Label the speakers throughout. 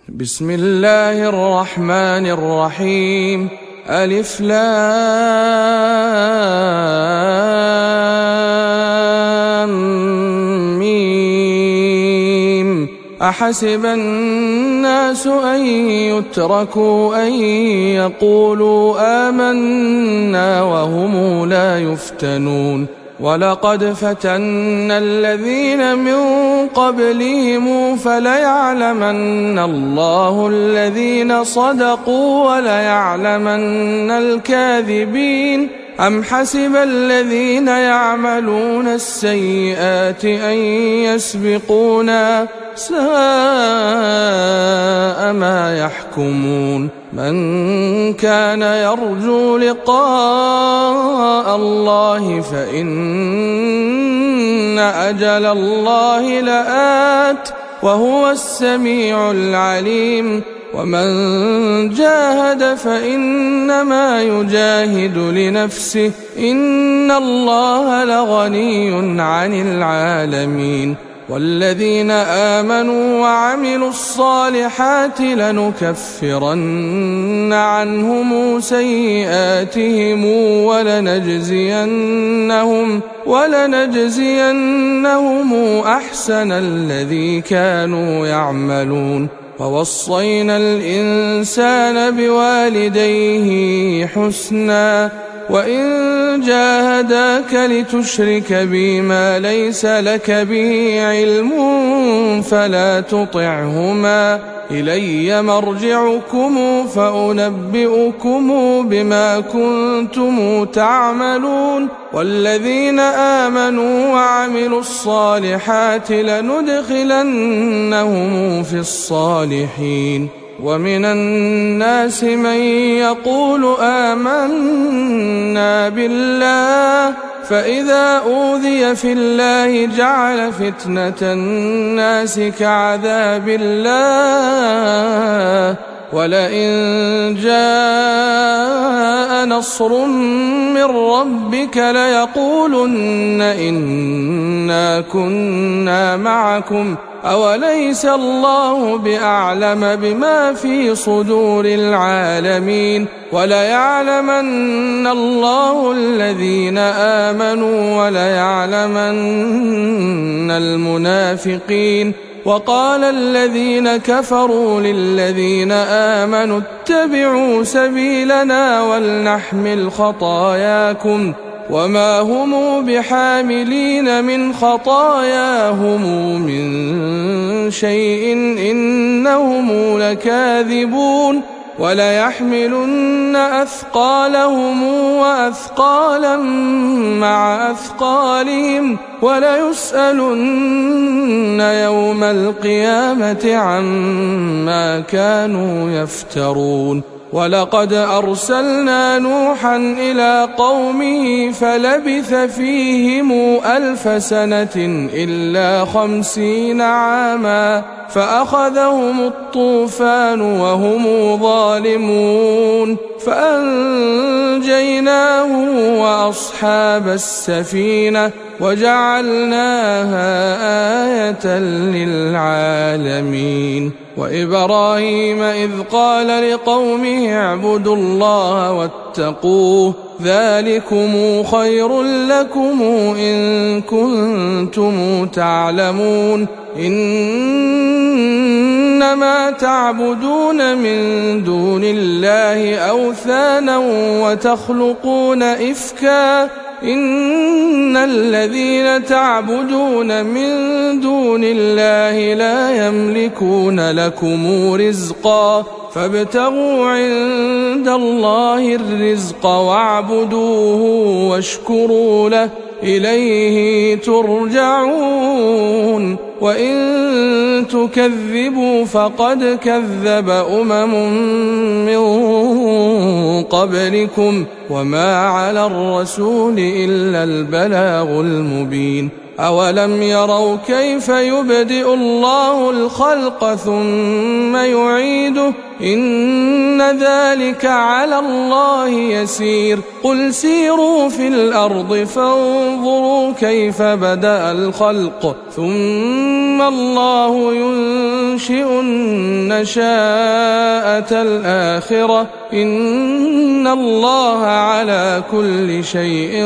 Speaker 1: بسم الله الرحمن الرحيم. ألف لام ميم. أحسب الناس أن يتركوا أن يقولوا آمنا وهم لا يفتنون ولقد فتنا الذين من قبلهم فليعلمن الله الذين صدقوا وليعلمن الكاذبين. أم حسب الذين يعملون السيئات أن يسبقونا ساء ما يحكمون. من كان يرجو لقاء الله فإن أجل الله لآت وهو السميع العليم. ومن جاهد فإنما يجاهد لنفسه إن الله لغني عن العالمين. والذين آمنوا وعملوا الصالحات لنكفرن عنهم سيئاتهم ولنجزينهم أحسن الذي كانوا يعملون. ووصينا الإنسان بوالديه حسنا وإن جاهداك لتشرك بي ما ليس لك به علم فلا تطعهما إلي مرجعكم فأنبئكم بما كنتم تعملون. والذين آمنوا وعملوا الصالحات لندخلنهم في الصالحين. ومن الناس من يقول آمنا بالله فإذا أوذي في الله جعل فتنة الناس كعذاب الله ولئن جاء نصر من ربك ليقولن إنا كنا معكم أوليس الله بأعلم بما في صدور العالمين. وليعلمن الله الذين آمنوا وليعلمن المنافقين. وقال الذين كفروا للذين آمنوا اتبعوا سبيلنا ولنحمل خطاياكم وما هم بحاملين من خطاياهم من شيء إنهم لكاذبون. وليحملن أثقالهم وأثقالا مع أثقالهم وليسألن يوم القيامة عما كانوا يفترون. ولقد أرسلنا نوحا إلى قومه فلبث فيهم 1000 سنة إلا 50 عاما فأخذهم الطوفان وهم ظالمون فأنجيناه وأصحاب السفينة وجعلناها آية للعالمين. وإبراهيم إذ قال لقومه اعبدوا الله واتقوه ذلكم خير لكم إن كنتم تعلمون. إنما تعبدون من دون الله أوثانا وتخلقون إفكا إن الذين تعبدون من دون الله لا يملكون لكم رزقا فابتغوا عند الله الرزق واعبدوه واشكروا له إليه ترجعون. وإن تكذبوا فقد كذب من قبلكم وما على الرسول إلا البلاغ المبين. أولم يروا كيف يبدئ الله الخلق ثم يعيده نعيده إن ذلك على الله يسير قل سيروا في الأرض فانظروا كيف بدأ الخلق ثم الله ينشئ النشاءة الآخرة إن الله على كل شيء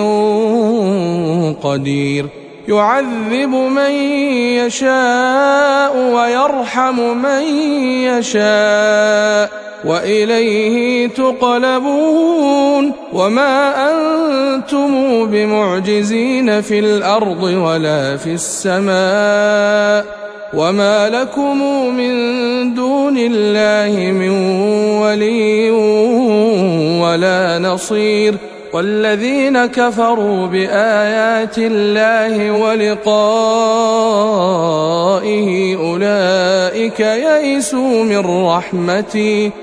Speaker 1: قدير يعذب من يشاء ويرحم من يشاء وإليه تقلبون وما أنتم بمعجزين في الأرض ولا في السماء وما لكم من دون الله من ولي ولا نصير والذين كفروا بآيات الله ولقائه أولئك يئسوا من رحمتي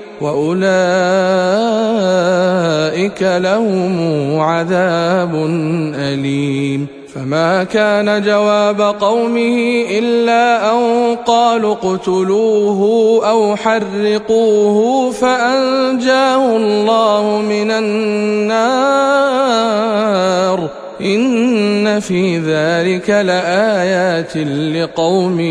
Speaker 1: وأولئك لهم عذاب أليم فما كان جواب قومه إلا أن قالوا اقتلوه أو حرقوه فأنجاه الله من النار إن في ذلك لآيات لقوم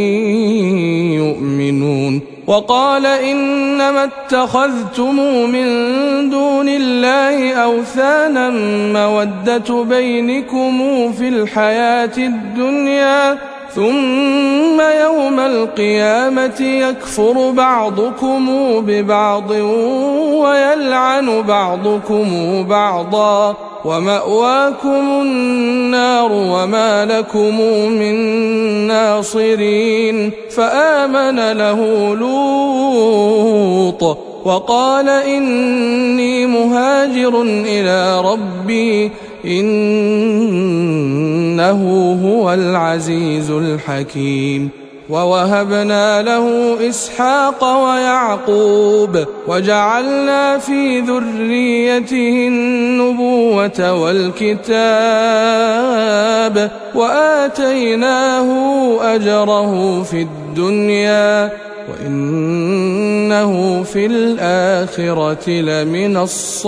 Speaker 1: يؤمنون وقال إنما اتخذتم من دون الله أوثانا مودة بينكم في الحياة الدنيا ثم يوم القيامة يكفر بعضكم ببعض ويلعن بعضكم بعضا ومأواكم النار وما لكم من ناصرين فآمن له لوط وقال إني مهاجر إلى ربي إنه هو العزيز الحكيم ووهبنا له إسحاق ويعقوب وجعلنا في ذريته النبوة والكتاب وآتيناه أجره في الدنيا وإنه في الآخرة لمن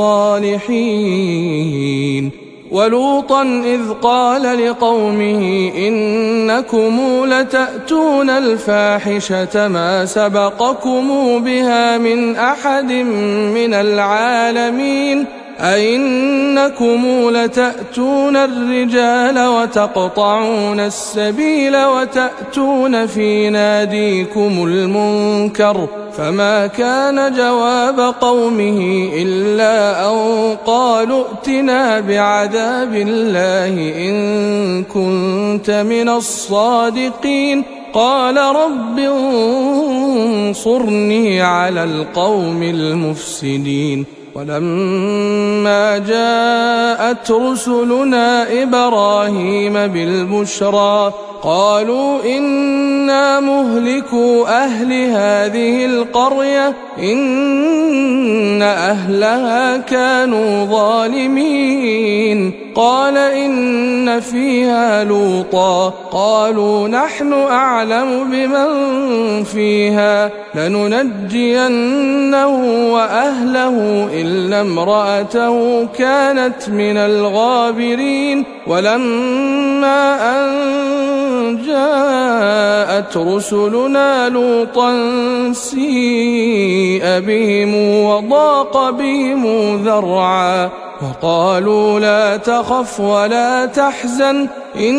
Speaker 1: الصالحين ولوطا إذ قال لقومه إنكم لتأتون الفاحشة ما سبقكم بها من أحد من العالمين أئنكم لتأتون الرجال وتقطعون السبيل وتأتون في ناديكم المنكر فما كان جواب قومه إلا أن قالوا ائتنا بعذاب الله إن كنت من الصادقين قال رب انصرني على القوم المفسدين ولما جاءت رسلنا إبراهيم بالبشرى قالوا إنا مهلكو أهل هذه القرية إن أهلها كانوا ظالمين قال إن فيها لوطا قالوا نحن أعلم بمن فيها لننجينه وأهله إلا امرأته كانت من الغابرين ولما أن جاءت رسلنا لوطا سيء بهم وضاق بهم ذرعا وقالوا لا تخف ولا تحزن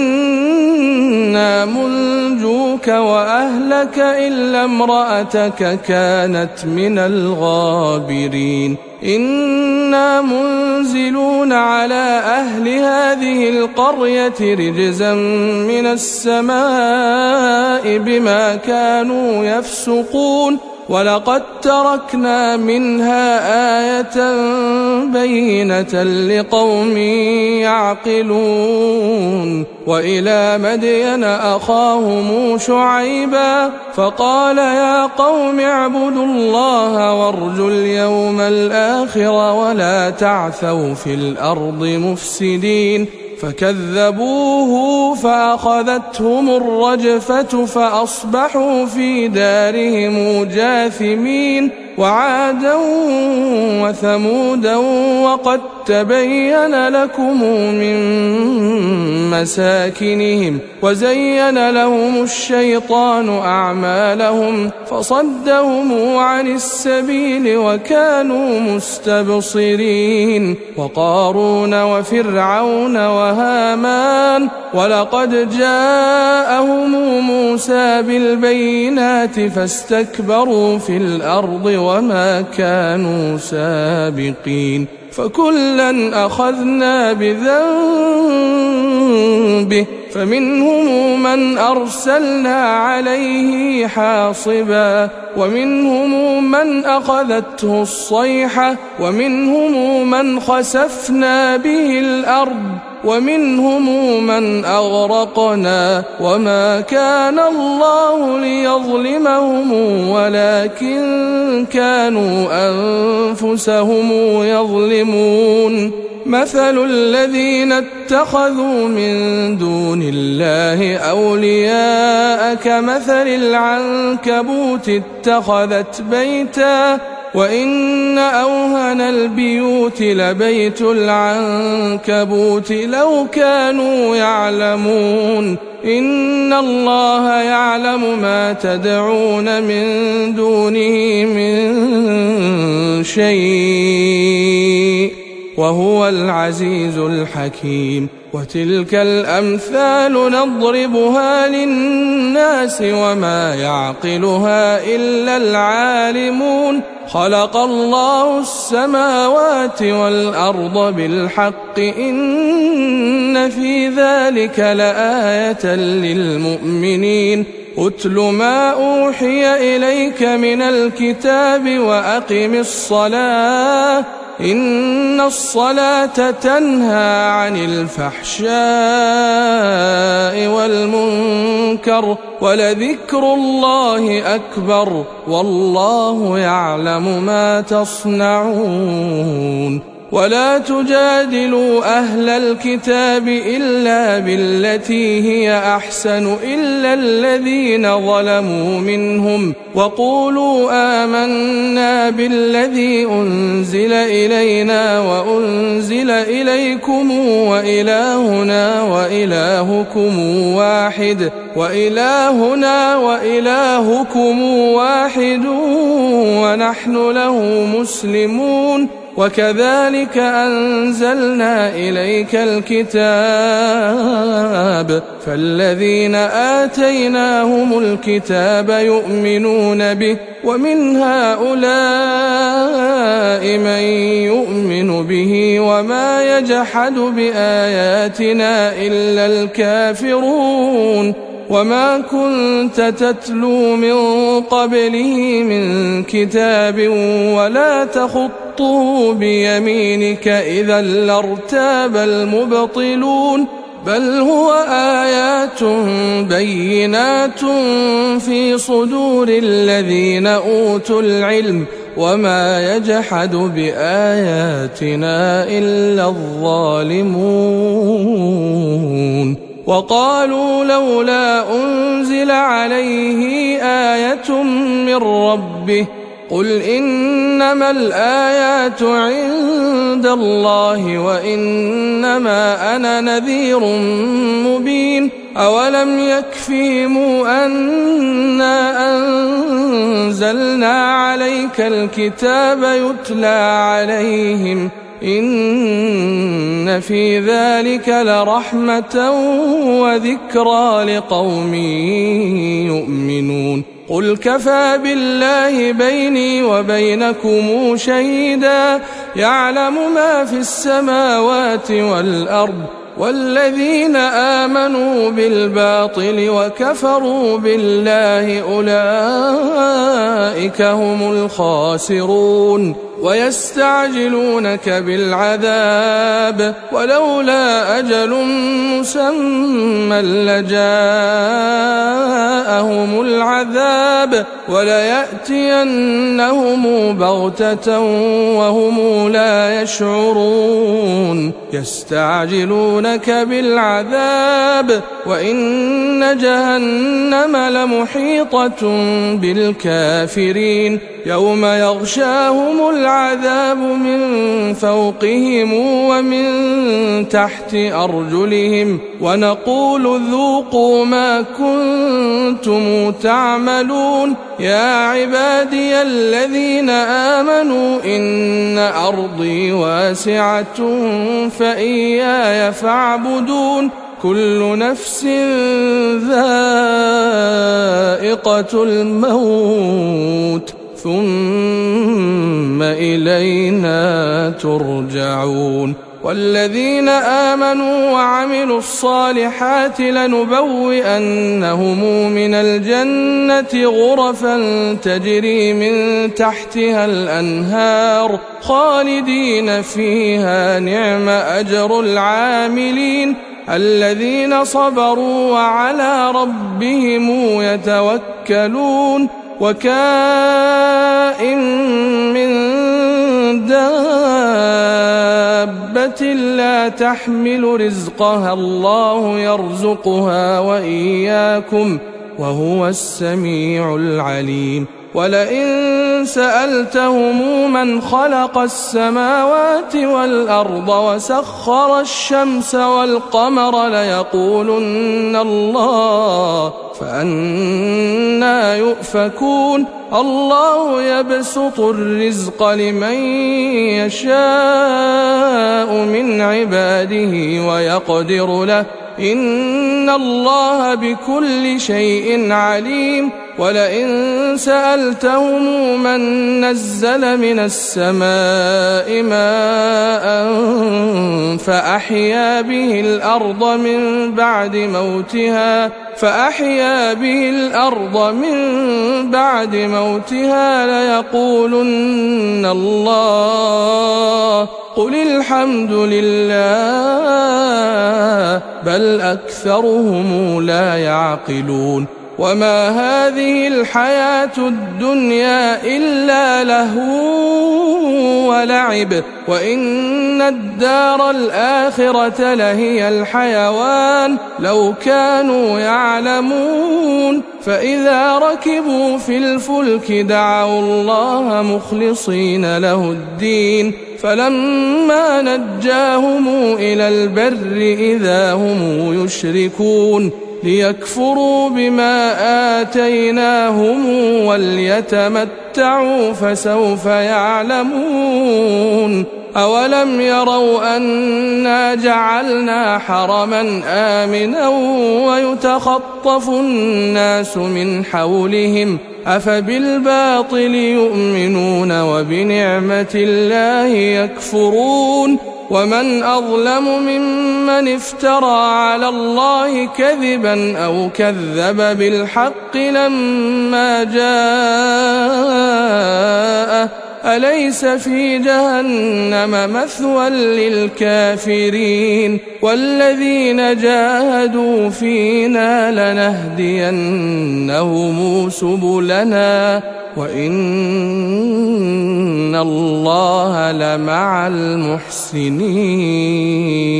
Speaker 1: إنا منجوك وأهلك إلا امرأتك كانت من الغابرين إنا منزلون على أهل هذه القرية رجزا من السماء بما كانوا يفسقون ولقد تركنا منها آية بينة لقوم يعقلون وإلى مدين أخاهم شعيبا فقال يا قوم اعبدوا الله وارجوا اليوم الآخر ولا تعثوا في الأرض مفسدين فكذبوه فأخذتهم الرجفة فأصبحوا في دارهم جاثمين وعادا وثمودا وقد تبين لكم من مساكنهم وزين لهم الشيطان أعمالهم فصدهم عن السبيل وكانوا مستبصرين وقارون وفرعون وهامان ولقد جاءهم موسى بالبينات فاستكبروا في الأرض وما كانوا سابقين فكلا أخذنا بذنبه فمنهم من أرسلنا عليه حاصبا ومنهم من أخذته الصيحة ومنهم من خسفنا به الأرض ومنهم من أغرقنا وما كان الله ليظلمهم ولكن كانوا أنفسهم يظلمون مثل الذين اتخذوا من دون الله أولياء كمثل العنكبوت اتخذت بيتا وإن أوهن البيوت لبيت العنكبوت لو كانوا يعلمون إن الله يعلم ما تدعون من دونه من شيء وهو العزيز الحكيم وتلك الأمثال نضربها للناس وما يعقلها إلا العالمون خلق الله السماوات والأرض بالحق إن في ذلك لآية للمؤمنين أتل ما أوحي إليك من الكتاب وأقم الصلاة إن الصلاة تنهى عن الفحشاء والمنكر ولذكر الله أكبر والله يعلم ما تصنعون ولا تجادلوا أهل الكتاب إلا بالتي هي أحسن إلا الذين ظلموا منهم وقولوا آمنا بالذي أنزل إلينا وأنزل إليكم وإلهنا وإلهكم واحد ونحن له مسلمون وكذلك أنزلنا إليك الكتاب فالذين آتيناهم الكتاب يؤمنون به ومن هؤلاء من يؤمن به وما يجحد بآياتنا إلا الكافرون وما كنت تتلو من قبله من كتاب ولا تخطه بيمينك إذا لارتاب المبطلون بل هو آيات بينات في صدور الذين أوتوا العلم وما يجحد بآياتنا إلا الظالمون وقالوا لولا أنزل عليه آية من ربه قل إنما الآيات عند الله وإنما أنا نذير مبين أولم يكفهم أنا أنزلنا عليك الكتاب يتلى عليهم إن في ذلك لرحمة وذكرى لقوم يؤمنون قل كفى بالله بيني وبينكم شهيدا يعلم ما في السماوات والأرض والذين آمنوا بالباطل وكفروا بالله أولئك هم الخاسرون ويستعجلونك بالعذاب ولولا أجل مسمى لجاءهم العذاب وليأتينهم بغتة وهم لا يشعرون يستعجلونك بالعذاب وإن جهنم لمحيطة بالكافرين يوم يغشاهم العذاب من فوقهم ومن تحت أرجلهم ونقول ذوقوا ما كنتم تعملون يا عبادي الذين آمنوا إن أرضي واسعة فإياي فاعبدون كل نفس ذائقة الموت ثم إلينا ترجعون والذين آمنوا وعملوا الصالحات لنبوئنهم من الجنة غرفا تجري من تحتها الأنهار خالدين فيها نعم أجر العاملين الذين صبروا وعلى ربهم يتوكلون وكائن من دابة لا تحمل رزقها الله يرزقها وإياكم وهو السميع العليم ولئن سألتهم من خلق السماوات والأرض وسخر الشمس والقمر ليقولن الله فأنى يؤفكون الله يبسط الرزق لمن يشاء من عباده ويقدر له إن الله بكل شيء عليم ولئن سألتهم من نزل من السماء ماء فأحيا به الأرض من بعد موتها ليقولن الله قل الحمد لله بل أكثرهم لا يعقلون وما هذه الحياة الدنيا إلا لهو ولعب وإن الدار الآخرة لهي الحيوان لو كانوا يعلمون فإذا ركبوا في الفلك دعوا الله مخلصين له الدين فلما نجاهم إلى البر إذا هم يشركون ليكفروا بما آتيناهم وليتمتعوا فسوف يعلمون أولم يروا أنا جعلنا حرما آمنا ويتخطف الناس من حولهم أفبالباطل يؤمنون وبنعمة الله يكفرون ومن أظلم ممن افترى على الله كذبا أو كذب بالحق لما جاءه أليس في جهنم مثوى للكافرين والذين جاهدوا فينا لنهدينهم سبلنا وإن الله لمع المحسنين.